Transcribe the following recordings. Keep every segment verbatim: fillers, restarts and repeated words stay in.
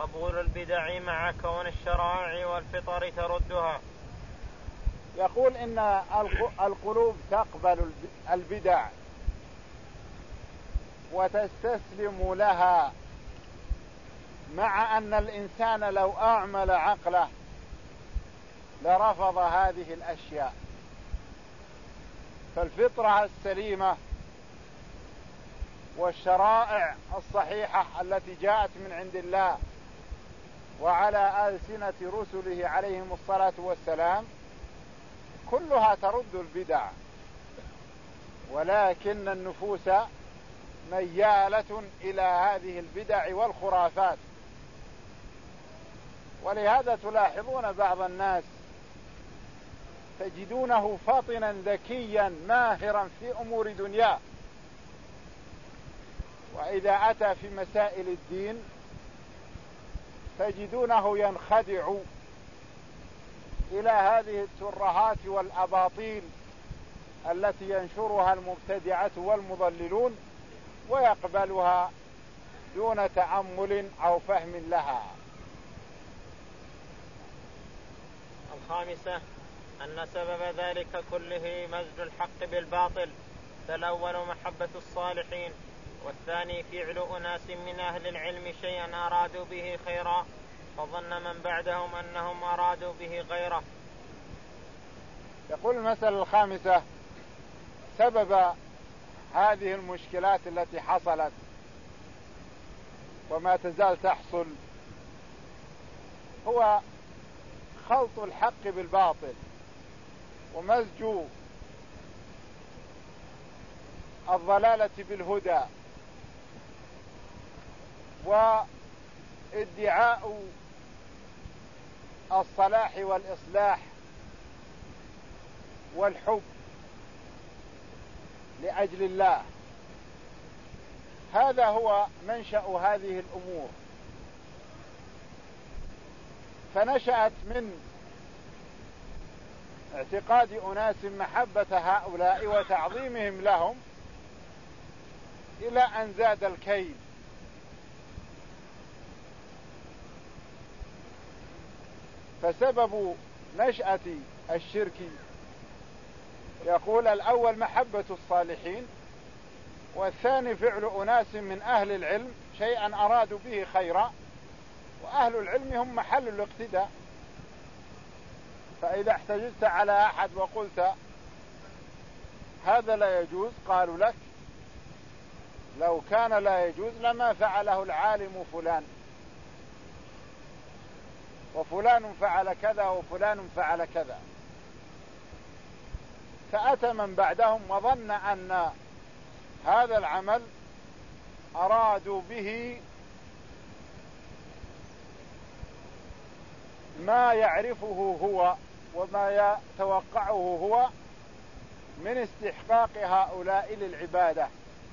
قبول البدع مع كون الشرائع والفطر تردها. يقول إن القلوب تقبل البدع وتستسلم لها، مع أن الإنسان لو أعمل عقله لرفض هذه الأشياء. فالفطرة السليمة والشرائع الصحيحة التي جاءت من عند الله وعلى ألسنة رسله عليهم الصلاة والسلام كلها ترد البدع، ولكن النفوس ميالة إلى هذه البدع والخرافات. ولهذا تلاحظون بعض الناس تجدونه فطنا ذكيا ماهرا في أمور دنياه، وإذا أتى في مسائل الدين تجدونه ينخدع إلى هذه الترهات والأباطيل التي ينشرها المبتدعة والمضللون ويقبلها دون تأمل أو فهم لها. الخامسة أن سبب ذلك كله مزج الحق بالباطل، فالأول محبة الصالحين، والثاني فعل أناس من أهل العلم شيئا أرادوا به خيرا فظن من بعدهم أنهم أرادوا به غيره. يقول المسألة الخامسة سبب هذه المشكلات التي حصلت وما تزال تحصل هو خلط الحق بالباطل ومزج الضلالة بالهدى وادعاء الصلاح والإصلاح والحب لأجل الله. هذا هو منشأ هذه الأمور. فنشأت من اعتقاد أناس محبة هؤلاء وتعظيمهم لهم إلى أن زاد الكيد، فسبب نشأة الشرك يقول الأول محبة الصالحين، والثاني فعل أناس من أهل العلم شيئا أرادوا به خيرا، وأهل العلم هم محل الاقتداء. فإذا احتجزت على أحد وقلت هذا لا يجوز قالوا لك لو كان لا يجوز لما فعله العالم فلان، وفلان فعل كذا وفلان فعل كذا. فأتى من بعدهم وظن أن هذا العمل أرادوا به ما يعرفه هو وما يتوقعه هو من استحقاق هؤلاء للعبادة.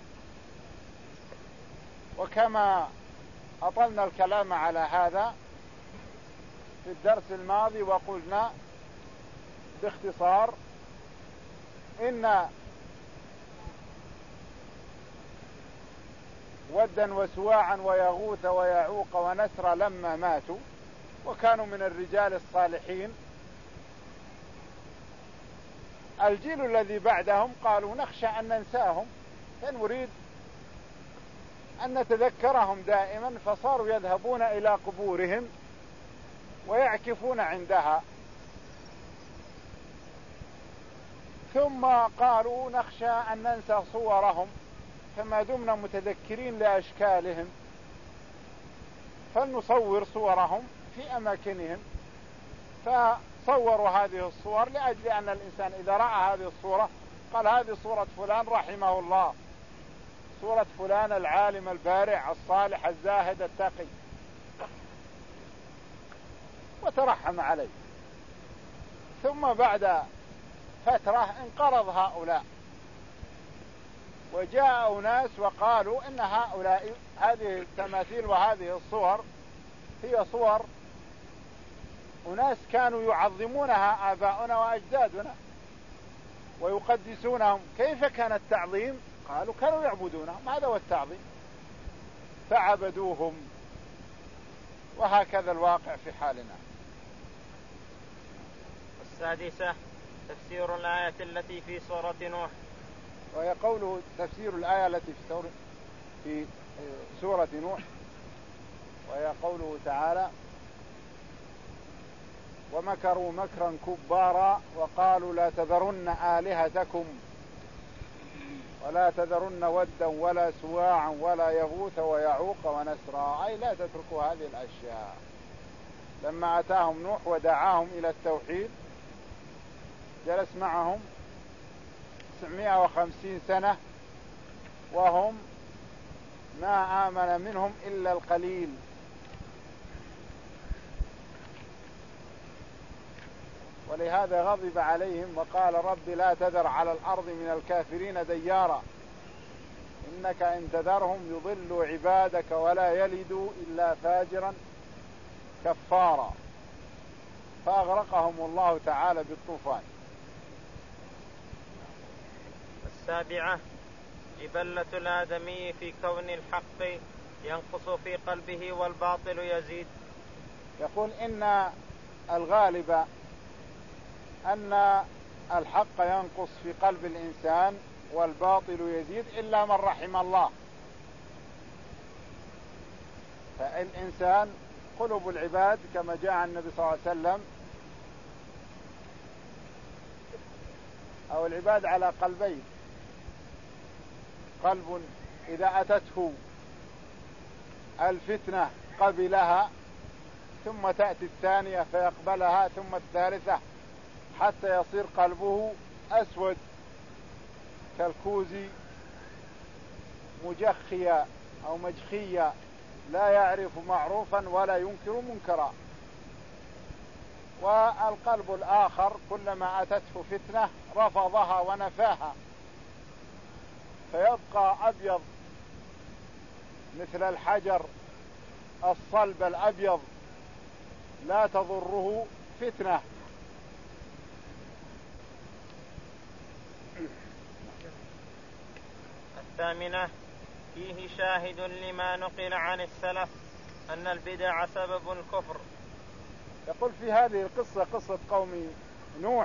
وكما أطلنا الكلام على هذا في الدرس الماضي وقلنا باختصار إن ودا وسواعا ويغوث ويعوق ونسر لما ماتوا وكانوا من الرجال الصالحين، الجيل الذي بعدهم قالوا نخشى أن ننساهم فنريد أن نتذكرهم دائما، فصاروا يذهبون إلى قبورهم ويعكفون عندها. ثم قالوا نخشى أن ننسى صورهم فما دمنا متذكرين لأشكالهم فلنصور صورهم في أماكنهم، فصوروا هذه الصور لأجل أن الإنسان إذا رأى هذه الصورة قال هذه صورة فلان رحمه الله، صورة فلان العالم البارع الصالح الزاهد التقي، وترحم عليه. ثم بعد فترة انقرض هؤلاء وجاء ناس وقالوا إن هؤلاء هذه التماثيل وهذه الصور هي صور أناس كانوا يعظمونها آباؤنا وأجدادنا ويقدسونهم. كيف كان التعظيم؟ قالوا كانوا يعبدونهم، هذا هو التعظيم، فعبدوهم وهكذا الواقع في حالنا. السادسة تفسير الآية التي في سورة نوح. وهي قوله تفسير الآية التي في سورة, في سورة نوح، وهي قوله تعالى: ومكروا مكرا كبارا وقالوا لا تذرن آلهتكم ولا تذرن ودا ولا سواعا ولا يغوث ويعوق ونسرا، أي لا تتركوا هذه الأشياء. لما أتاهم نوح ودعاهم إلى التوحيد جلس معهم تسعمائة وخمسين سنة وهم ما آمن منهم إلا القليل. ولهذا غضب عليهم وقال: رب لا تذر على الأرض من الكافرين ديارا إنك إن تذرهم يضلوا عبادك ولا يلدوا إلا فاجرا كفارا، فأغرقهم الله تعالى بالطوفان. السابعة جبلة الآدمي في كون الحق ينقص في قلبه والباطل يزيد. يقول إن الغالب أن الحق ينقص في قلب الإنسان والباطل يزيد إلا من رحم الله. فالإنسان قلوب العباد كما جاء عن النبي صلى الله عليه وسلم، أو العباد على قلبين: قلب إذا أتته الفتنة قبلها، ثم تأتي الثانية فيقبلها، ثم الثالثة، حتى يصير قلبه أسود كالكوز مجخيا أو مجخيا لا يعرف معروفا ولا ينكر منكرا. والقلب الآخر كلما أتته فتنة رفضها ونفاها، فيبقى أبيض مثل الحجر الصلب الأبيض لا تضره فتنة. الثامنة فيه شاهد لما نقل عن السلف أن البدع سبب الكفر. يقول في هذه القصة، قصة قوم نوح،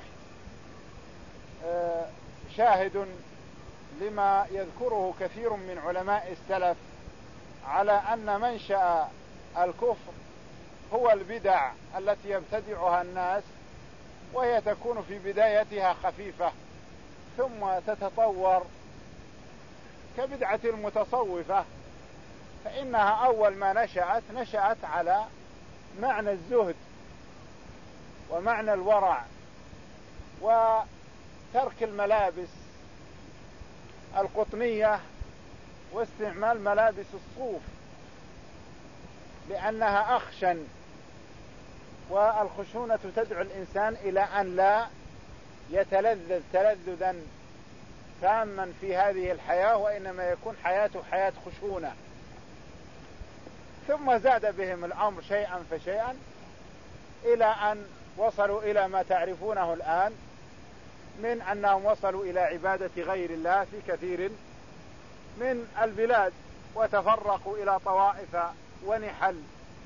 شاهد لما يذكره كثير من علماء السلف على أن منشأ الكفر هو البدع التي يبتدعها الناس، وهي تكون في بدايتها خفيفة ثم تتطور كبدعة المتصوفة، فإنها أول ما نشأت نشأت على معنى الزهد ومعنى الورع وترك الملابس القطنية واستعمال ملابس الصوف، لأنها أخشن، والخشونة تدعو الإنسان إلى أن لا يتلذذ تلذذا تاما في هذه الحياة، وإنما يكون حياته حياة خشونة. ثم زاد بهم الأمر شيئا فشيئا إلى أن وصلوا إلى ما تعرفونه الآن من أنهم وصلوا إلى عبادة غير الله في كثير من البلاد، وتفرقوا إلى طوائف ونحل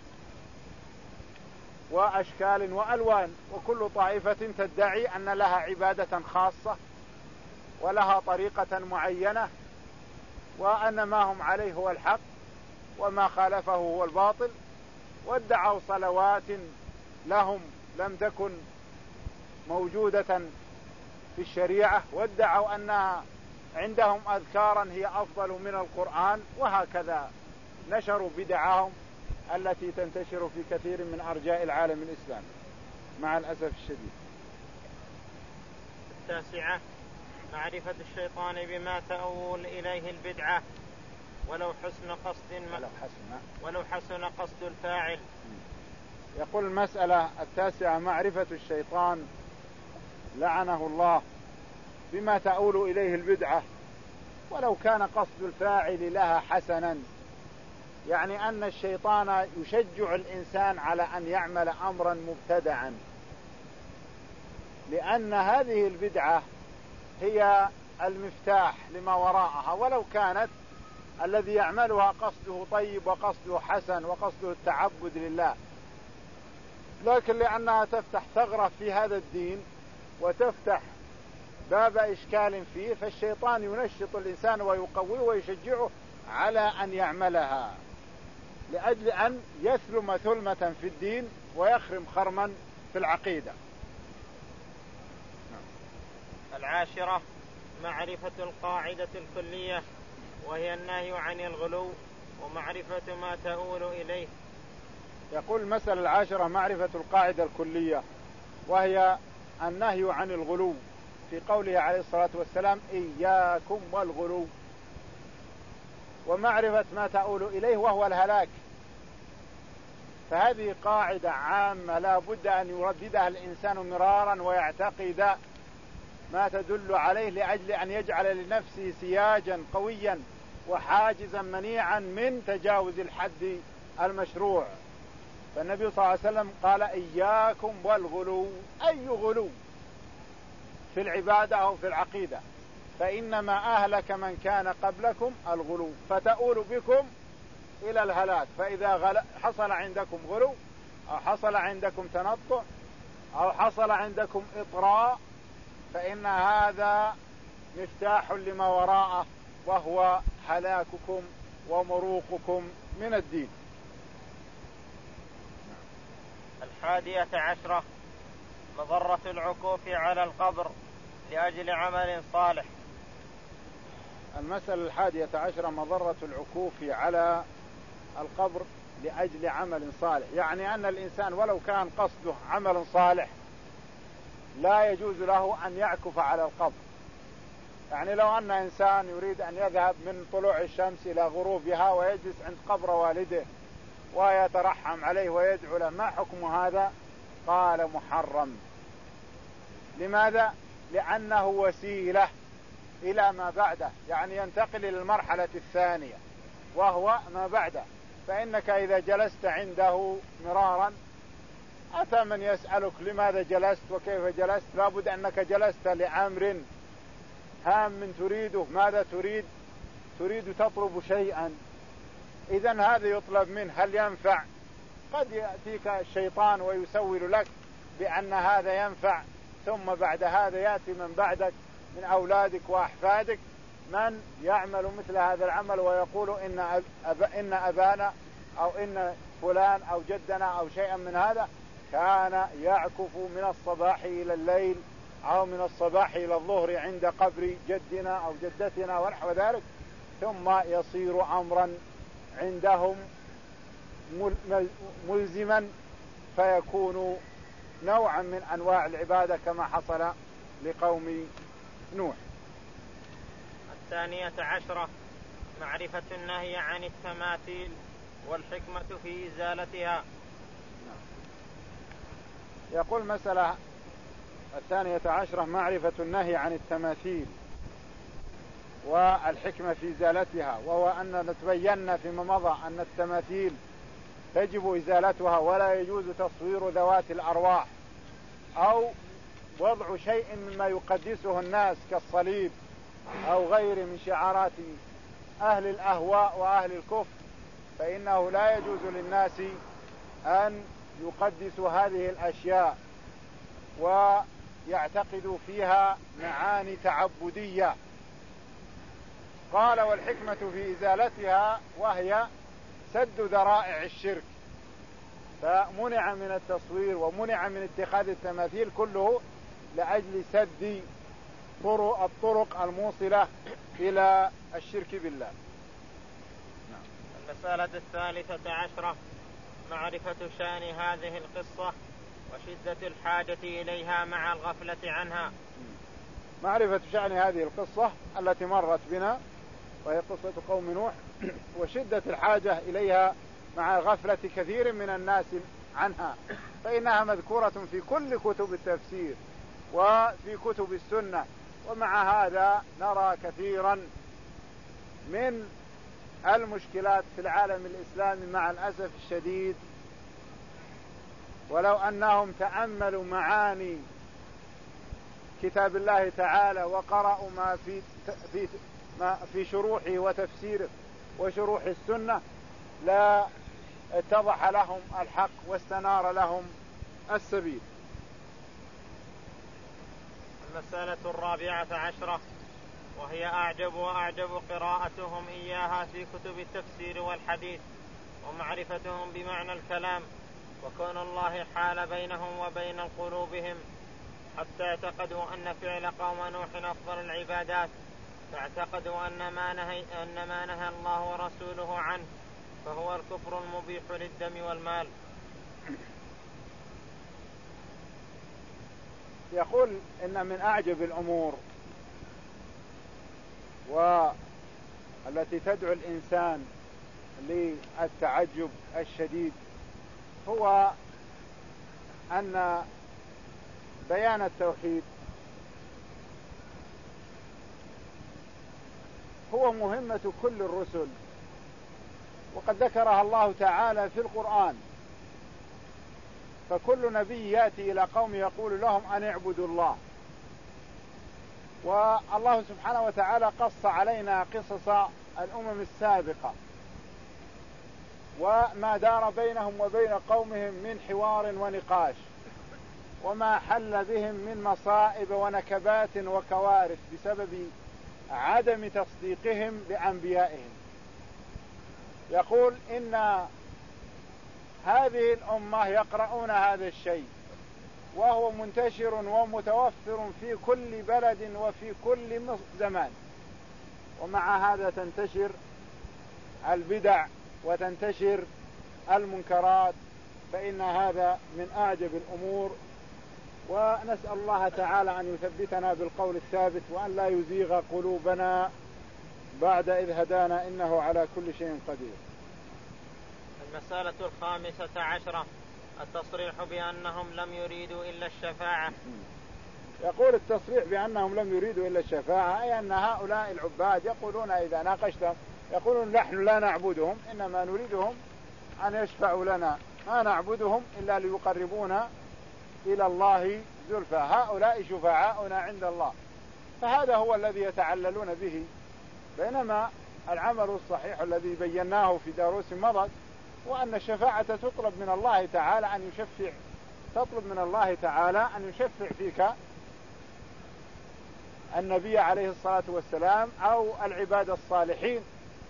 وأشكال وألوان، وكل طائفة تدعي أن لها عبادة خاصة ولها طريقة معينة، وأن ما هم عليه هو الحق وما خالفه هو الباطل، وادعوا صلوات لهم لم تكن موجودة في الشريعة، وادعوا أنها عندهم أذكارا هي أفضل من القرآن، وهكذا نشروا بدعهم التي تنتشر في كثير من أرجاء العالم الإسلامي مع الأسف الشديد. التاسعة معرفة الشيطان بما تؤول إليه البدعة ولو حسن قصد ولو حسن ولو حسن قصد الفاعل. يقول المسألة التاسعة معرفة الشيطان لعنه الله بما تؤول إليه البدعة ولو كان قصد الفاعل لها حسنا، يعني أن الشيطان يشجع الإنسان على أن يعمل أمرا مبتدعا، لأن هذه البدعة هي المفتاح لما وراءها، ولو كانت الذي يعملها قصده طيب وقصده حسن وقصده التعبد لله، لكن لأنها تفتح ثغرة في هذا الدين وتفتح باب إشكال فيه، فالشيطان ينشط الإنسان ويقويه ويشجعه على أن يعملها لأجل أن يثلم ثلمة في الدين ويخرم خرما في العقيدة. العاشرة معرفة القاعدة الكلية، وهي النهي عن الغلو ومعرفة ما تؤول إليه. يقول المسألة العاشرة معرفة القاعدة الكلية، وهي النهي عن الغلو، في قوله عليه الصلاة والسلام إياكم والغلو، ومعرفة ما تؤول إليه وهو الهلاك. فهذه قاعدة عامة لا بد أن يرددها الإنسان مرارا ويعتقد ما تدل عليه لأجل أن يجعل لنفسه سياجا قويا وحاجزا منيعا من تجاوز الحد المشروع. فالنبي صلى الله عليه وسلم قال إياكم والغلو، أي غلو في العبادة أو في العقيدة، فإنما أهلك من كان قبلكم الغلو، فتؤول بكم إلى الهلاك. فإذا حصل عندكم غلو أو حصل عندكم تنطع أو حصل عندكم إطراء، فإن هذا مفتاح لما وراءه، وهو هلاككم ومروقكم من الدين. الحادية عشرة مضرة العكوف على القبر لأجل عمل صالح. المسألة الحادية عشرة مضرة العكوف على القبر لأجل عمل صالح، يعني أن الإنسان ولو كان قصده عمل صالح لا يجوز له أن يعكف على القبر. يعني لو أن إنسان يريد أن يذهب من طلوع الشمس إلى غروبها ويجلس عند قبر والده ويترحم عليه ويدعو له، ما حكم هذا؟ قال محرم. لماذا؟ لأنه وسيلة إلى ما بعده، يعني ينتقل إلى المرحلة الثانية وهو ما بعده. فإنك إذا جلست عنده مرارا أتى من يسألك لماذا جلست وكيف جلست، لابد أنك جلست لأمر هام تريده. ماذا تريد؟ تريد تطلب شيئا، إذن هذا يطلب منه، هل ينفع؟ قد يأتيك الشيطان ويسول لك بأن هذا ينفع، ثم بعد هذا يأتي من بعدك من أولادك وأحفادك من يعمل مثل هذا العمل ويقول إن, أب... إن أبانا أو إن فلان أو جدنا أو شيئا من هذا كان يعكف من الصباح إلى الليل أو من الصباح إلى الظهر عند قبر جدنا أو جدتنا ونحو ذلك، ثم يصير أمرا عندهم ملزما فيكون نوعا من أنواع العبادة كما حصل لقوم نوح. الثانية عشرة معرفة النهي عن التماثيل والحكمة في إزالتها. يقول مسألة الثانية عشرة معرفة النهي عن التماثيل والحكمة في إزالتها، وهو أن نتبين فيما مضى أن التماثيل تجب إزالتها ولا يجوز تصوير ذوات الأرواح أو وضع شيء مما يقدسه الناس كالصليب أو غير من شعارات أهل الأهواء وأهل الكفر، فإنه لا يجوز للناس أن يقدسوا هذه الأشياء ويعتقدوا فيها معاني تعبدية. قال والحكمة في إزالتها وهي سد ذرائع الشرك، فمنع من التصوير ومنع من اتخاذ التماثيل كله لأجل سد طرق الطرق الموصلة إلى الشرك بالله. المسألة الثالثة عشرة معرفة شأن هذه القصة وشدة الحاجة إليها مع الغفلة عنها. معرفة شأن هذه القصة التي مرت بنا وهي قصة قوم نوح وشدة الحاجة إليها مع غفلة كثير من الناس عنها، فإنها مذكورة في كل كتب التفسير وفي كتب السنة، ومع هذا نرى كثيرا من المشكلات في العالم الإسلامي مع الأسف الشديد. ولو أنهم تأملوا معاني كتاب الله تعالى وقرأوا ما في في ما في شروحه وتفسيره وشروح السنة لا اتضح لهم الحق واستنار لهم السبيل. المسألة الرابعة عشرة، وهي أعجب وأعجب قراءتهم إياها في كتب التفسير والحديث ومعرفتهم بمعنى الكلام، وكون الله حال بينهم وبين قلوبهم حتى اعتقدوا أن فعل قوم نوح أفضل العبادات، فاعتقدوا أن ما نهي, أن ما نهى الله ورسوله عنه فهو الكفر المبيح للدم والمال. يقول إن من أعجب الأمور والتي تدعو الإنسان للتعجب الشديد هو أن بيان التوحيد هو مهمة كل الرسل، وقد ذكرها الله تعالى في القرآن، فكل نبي يأتي إلى قوم يقول لهم أن اعبدوا الله. والله سبحانه وتعالى قص علينا قصص الأمم السابقة وما دار بينهم وبين قومهم من حوار ونقاش، وما حل بهم من مصائب ونكبات وكوارث بسبب عدم تصديقهم بأنبيائهم. يقول إن هذه الأمة يقرؤون هذا الشيء وهو منتشر ومتوفر في كل بلد وفي كل زمان، ومع هذا تنتشر البدع وتنتشر المنكرات، فإن هذا من أعجب الأمور. ونسأل الله تعالى أن يثبتنا بالقول الثابت وأن لا يزيغ قلوبنا بعد إذ هدانا، إنه على كل شيء قدير. المسألة الخامسة عشرة، التصريح بأنهم لم يريدوا إلا الشفاعة. يقول التصريح بأنهم لم يريدوا إلا الشفاعة أي أن هؤلاء العباد يقولون إذا ناقشتهم يقولون نحن لا نعبدهم، إنما نريدهم أن يشفعوا لنا، ما نعبدهم إلا ليقربونا إلى الله زلفى، هؤلاء شفعاؤنا عند الله. فهذا هو الذي يتعللون به، بينما العمل الصحيح الذي بيناه في دروس مضت وأن الشفاعة تطلب من الله تعالى أن يشفع تطلب من الله تعالى أن يشفع فيك النبي عليه الصلاة والسلام أو العباد الصالحين،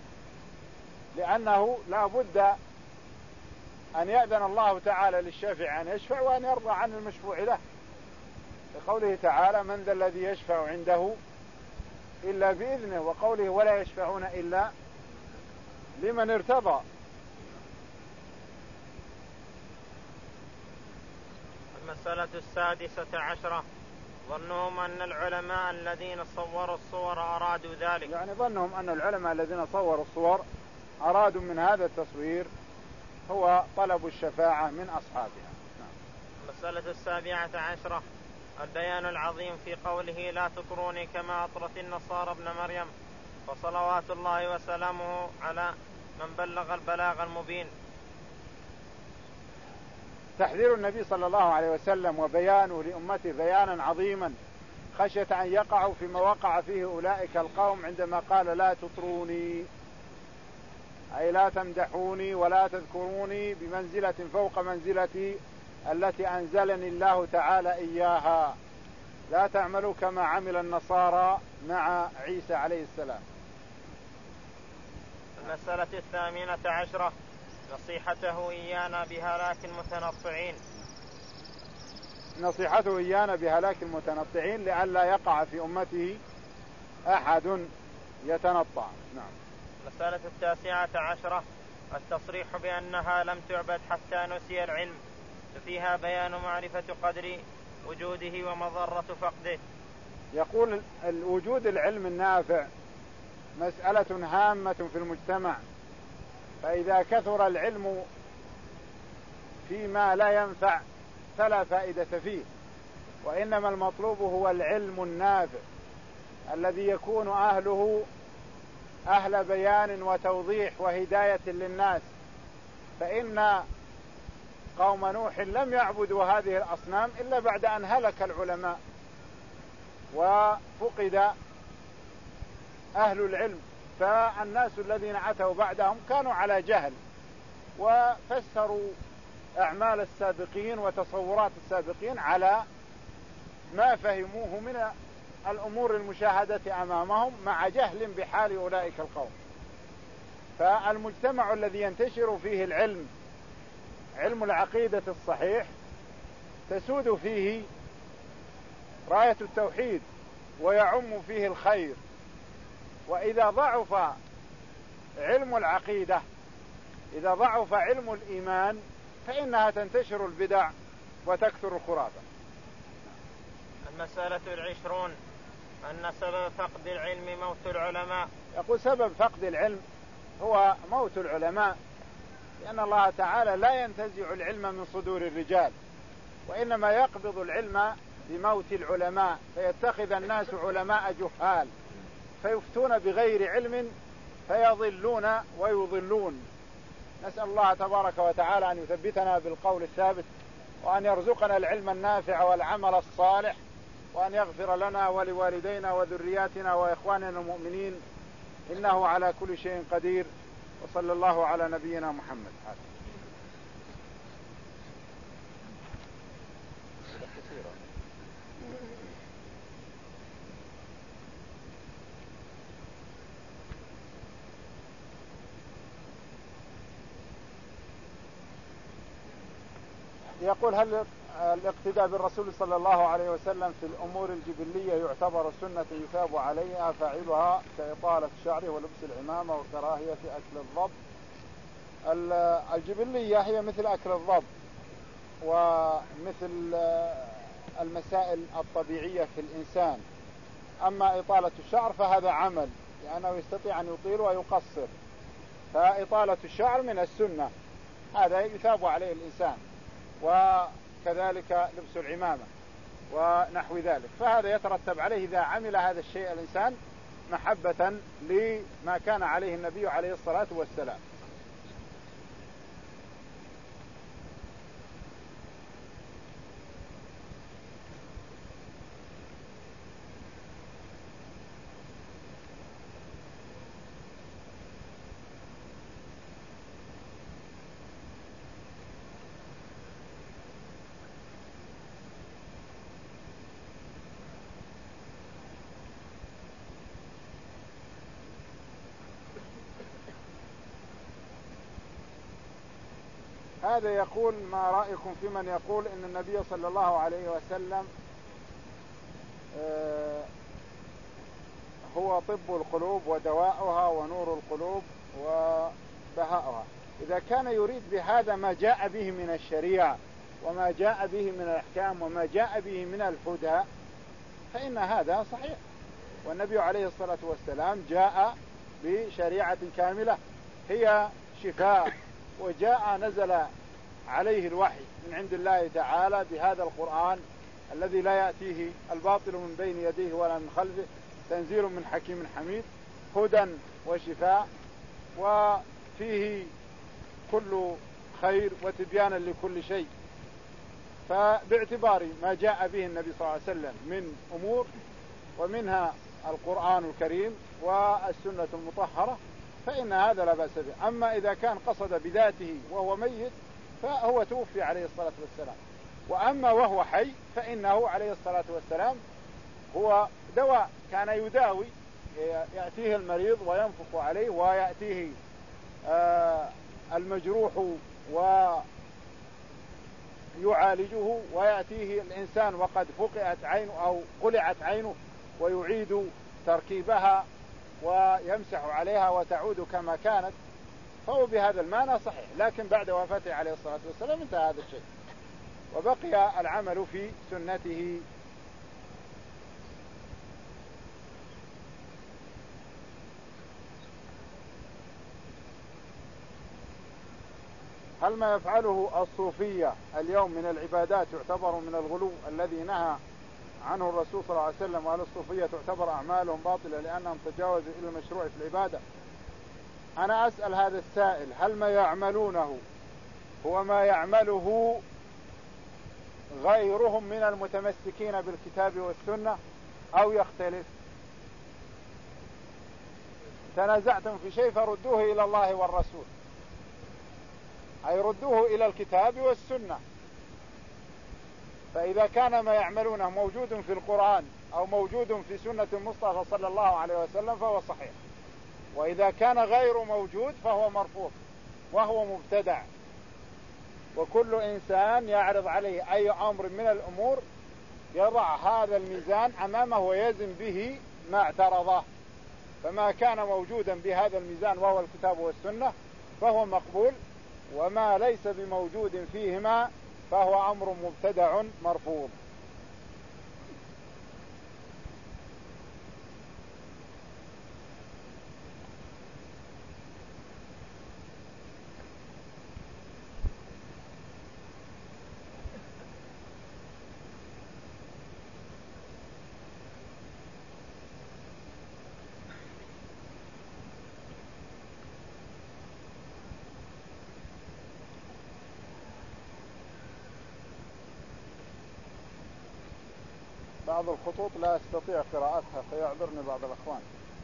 لأنه لا بد أن يأذن الله تعالى للشافع أن يشفع وأن يرضى عن المشفوع له، لقوله تعالى من ذا الذي يشفع عنده إلا بإذنه، وقوله ولا يشفعون إلا لمن ارتضى. المسألة السادسة عشرة، ظنهم أن العلماء الذين صوروا الصور أرادوا ذلك، يعني ظنهم أن العلماء الذين صوروا الصور أرادوا من هذا التصوير هو طلب الشفاعة من أصحابها. المسألة السابعة عشرة، البيان العظيم في قوله لا تطروني كما أطرت النصارى ابن مريم، وصلوات الله وسلامه على من بلغ البلاغ المبين. تحذير النبي صلى الله عليه وسلم وبيانه لأمته بيانا عظيما خشية أن يقعوا فيما وقع فيه أولئك القوم عندما قال لا تطروني، أي لا تمدحوني ولا تذكروني بمنزلة فوق منزلتي التي أنزلني الله تعالى إياها، لا تعملوا كما عمل النصارى مع عيسى عليه السلام. المسألة الثامنة عشرة، نصيحته إيانا بهلاك المتنطعين. نصيحته إيانا بهلاك المتنطعين لئلا يقع في أمته أحد يتنطع. نعم. المسألة التاسعة عشرة، التصريح بأنها لم تعبد حتى نسي العلم، ففيها بيان معرفة قدر وجوده ومضرة فقده. يقول الوجود العلم النافع مسألة هامة في المجتمع، فإذا كثر العلم فيما لا ينفع فلا فائدة فيه، وإنما المطلوب هو العلم النافع الذي يكون أهله أهل بيان وتوضيح وهداية للناس. فإن قوم نوح لم يعبدوا هذه الأصنام إلا بعد أن هلك العلماء وفقد أهل العلم، فالناس الذين أتوا بعدهم كانوا على جهل، وفسروا أعمال السابقين وتصورات السابقين على ما فهموه من الأمور المشاهدة أمامهم مع جهل بحال أولئك القوم. فالمجتمع الذي ينتشر فيه العلم، علم العقيدة الصحيح، تسود فيه راية التوحيد ويعم فيه الخير. وإذا ضعف علم العقيدة، إذا ضعف علم الإيمان، فإنها تنتشر البدع وتكثر الخرافة. المسألة العشرون أن سبب فقد العلم موت العلماء. يقول سبب فقد العلم هو موت العلماء، لأن الله تعالى لا ينتزع العلم من صدور الرجال، وإنما يقبض العلم بموت العلماء، فيتخذ الناس علماء جهال فيفتون بغير علم فيضلون ويضلون. نسأل الله تبارك وتعالى أن يثبتنا بالقول الثابت، وأن يرزقنا العلم النافع والعمل الصالح، وأن يغفر لنا ولوالدينا وذرياتنا وإخواننا المؤمنين، إنه على كل شيء قدير. وصلى الله على نبينا محمد. يقول هل الاقتداء بالرسول صلى الله عليه وسلم في الأمور الجبلية يعتبر سنة يثاب عليها فاعلها كإطالة الشعر ولبس العمامة وكراهية أكل الضب؟ الجبلية هي مثل أكل الضب ومثل المسائل الطبيعية في الإنسان. أما إطالة الشعر فهذا عمل، لأنه يستطيع أن يطيل ويقصر، فإطالة الشعر من السنة، هذا يثاب عليه الإنسان. وكذلك لبس العمامة ونحو ذلك، فهذا يترتب عليه إذا عمل هذا الشيء الإنسان محبة لما كان عليه النبي عليه الصلاة والسلام. هذا يقول ما رأيكم في من يقول إن النبي صلى الله عليه وسلم هو طب القلوب ودواؤها ونور القلوب وبهاؤها؟ إذا كان يريد بهذا ما جاء به من الشريعة وما جاء به من الأحكام وما جاء به من الهدى فإن هذا صحيح. والنبي عليه الصلاة والسلام جاء بشريعة كاملة هي شفاء، وجاء نزل عليه الوحي من عند الله تعالى بهذا القرآن الذي لا يأتيه الباطل من بين يديه ولا من خلفه، تنزيل من حكيم حميد، هدى وشفاء وفيه كل خير وتبيانا لكل شيء. فباعتبار ما جاء به النبي صلى الله عليه وسلم من أمور، ومنها القرآن الكريم والسنة المطهرة، فإن هذا لا بأس به. أما إذا كان قصد بذاته وهو ميت فهو توفي عليه الصلاة والسلام، وأما وهو حي فإنه عليه الصلاة والسلام هو دواء، كان يداوي، يأتيه المريض وينفق عليه، ويأتيه آه المجروح ويعالجه، ويأتيه الإنسان وقد فقئت عينه أو قلعت عينه ويعيد تركيبها ويمسح عليها وتعود كما كانت، فهو بهذا المعنى صحيح. لكن بعد وفاته عليه الصلاة والسلام انتهى هذا الشيء وبقي العمل في سنته. هل ما يفعله الصوفية اليوم من العبادات يعتبر من الغلو الذي نهى عنه الرسول صلى الله عليه وسلم؟ وهل الصوفية تعتبر أعمالهم باطلة لأنهم تجاوزوا إلى المشروع في العبادة؟ أنا أسأل هذا السائل، هل ما يعملونه هو ما يعمله غيرهم من المتمسكين بالكتاب والسنة أو يختلف؟ تنازعتم في شيء فردوه إلى الله والرسول، أي ردوه إلى الكتاب والسنة. فإذا كان ما يعملونه موجود في القرآن أو موجود في سنة المصطفى صلى الله عليه وسلم فهو صحيح، وإذا كان غير موجود فهو مرفوض وهو مبتدع. وكل إنسان يعرض عليه أي أمر من الأمور يضع هذا الميزان أمامه ويزن به ما اعترضه، فما كان موجودا بهذا الميزان وهو الكتاب والسنة فهو مقبول، وما ليس بموجود فيهما فهو أمر مبتدع مرفوض. بعض الخطوط لا أستطيع قراءتها فيعذرني بعض الأخوان.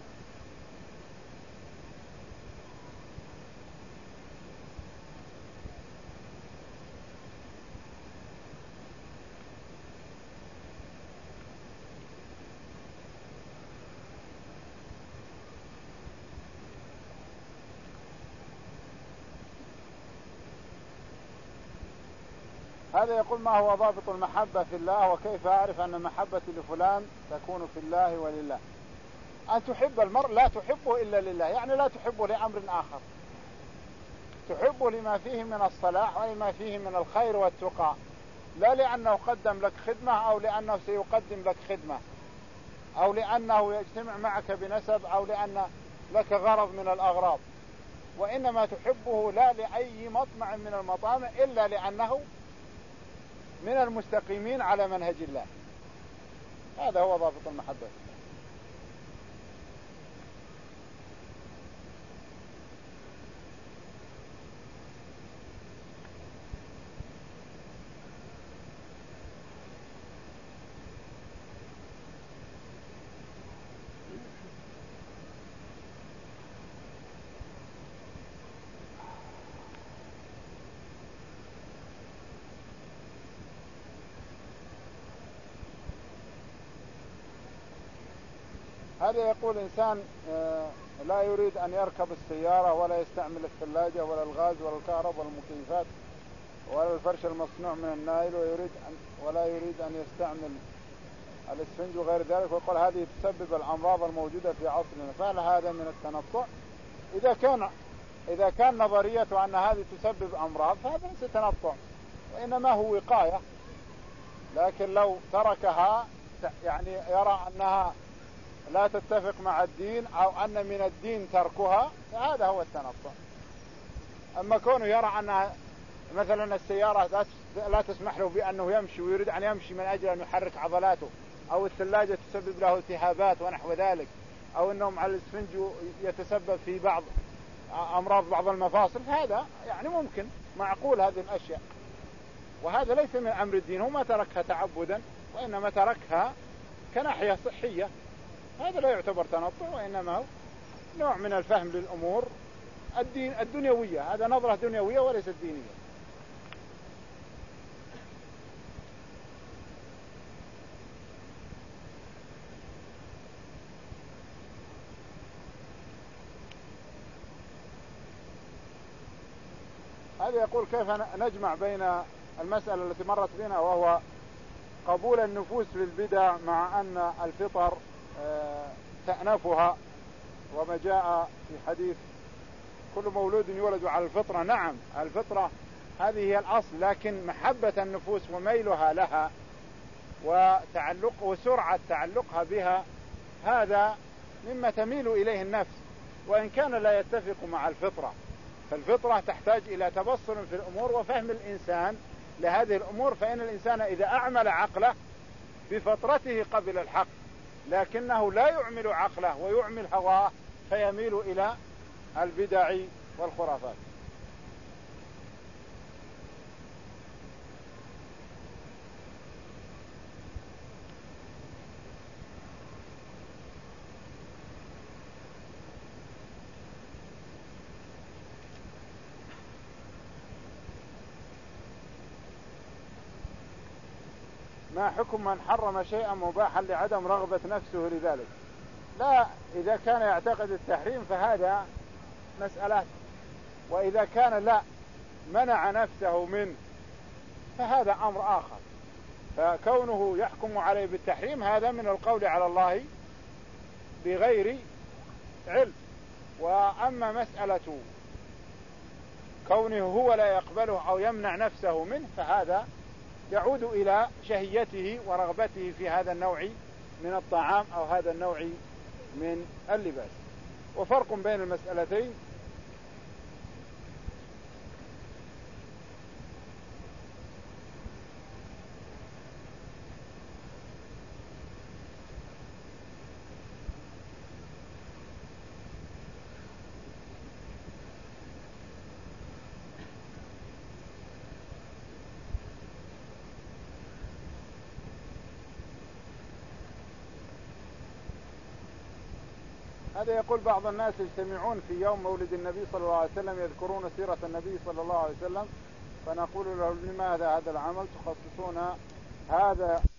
هذا يقول: ما هو ضابط المحبة في الله، وكيف أعرف أن محبتي لفلان تكون في الله ولله؟ أن تحب المرء لا تحبه إلا لله، يعني لا تحبه لأمر آخر، تحبه لما فيه من الصلاح ولما فيه من الخير والتقى، لا لأنه قدم لك خدمة أو لأنه سيقدم لك خدمة أو لأنه يجتمع معك بنسب أو لأن لك غرض من الأغراض، وإنما تحبه لا لأي مطمع من المطامع إلا لأنه من المستقيمين على منهج الله. هذا هو ضابط المحبة. هذا يقول: إنسان لا يريد أن يركب السيارة ولا يستعمل الثلاجة ولا الغاز ولا الكهرباء ولا المكيفات ولا الفرش المصنوع من النايل، ويريد أن ولا يريد أن يستعمل الاسفنج وغير ذلك، ويقول هذه تسبب الأمراض الموجودة في عصرنا، فهل هذا من التنطع؟ إذا كان إذا كان نظريته أن هذه تسبب أمراض فهذا ليس تنطع، وإنما هو وقاية. لكن لو تركها يعني يرى أنها لا تتفق مع الدين أو أن من الدين تركها فهذا هو التنطع. أما كونه يرى أن مثلا السيارة لا تسمح له بأنه يمشي ويريد أن يمشي من أجل أن يحرك عضلاته، أو الثلاجة تسبب له التهابات ونحو ذلك، أو أنه مع الاسفنج يتسبب في بعض أمراض بعض المفاصل، هذا يعني ممكن معقول هذه الأشياء، وهذا ليس من أمر الدين. هو ما تركها تعبدا وإنما تركها كناحية صحية، هذا لا يعتبر تنطع، وإنما هو نوع من الفهم للأمور الدين الدنيوية، هذا نظرة دنيوية وليست دينية. هذا يقول: كيف نجمع بين المسألة التي مرت بنا وهو قبول النفوس للبدع مع أن الفطر تأنفها، وما جاء في حديث كل مولود يولد على الفطرة. نعم، الفطرة هذه هي الأصل، لكن محبة النفوس وميلها لها وتعلق وسرعة تعلقها بها هذا مما تميل إليه النفس، وإن كان لا يتفق مع الفطرة. فالفطرة تحتاج إلى تبصر في الأمور وفهم الإنسان لهذه الأمور، فإن الإنسان إذا أعمل عقله بفطرته قبل الحق، لكنه لا يعمل عقله ويعمل هواه فيميل إلى البدع والخرافات. ما حكم من حرم شيئا مباحا لعدم رغبة نفسه لذلك؟ لا، إذا كان يعتقد التحريم فهذا مسألة، وإذا كان لا منع نفسه منه فهذا أمر آخر. فكونه يحكم عليه بالتحريم هذا من القول على الله بغير علم. وأما مسألة كونه هو لا يقبله أو يمنع نفسه منه فهذا يعود إلى شهيته ورغبته في هذا النوع من الطعام أو هذا النوع من اللباس. وفرق بين المسألتين هذا. يقول بعض الناس يجتمعون في يوم مولد النبي صلى الله عليه وسلم يذكرون سيرة النبي صلى الله عليه وسلم، فنقول له لماذا هذا العمل تخصصون هذا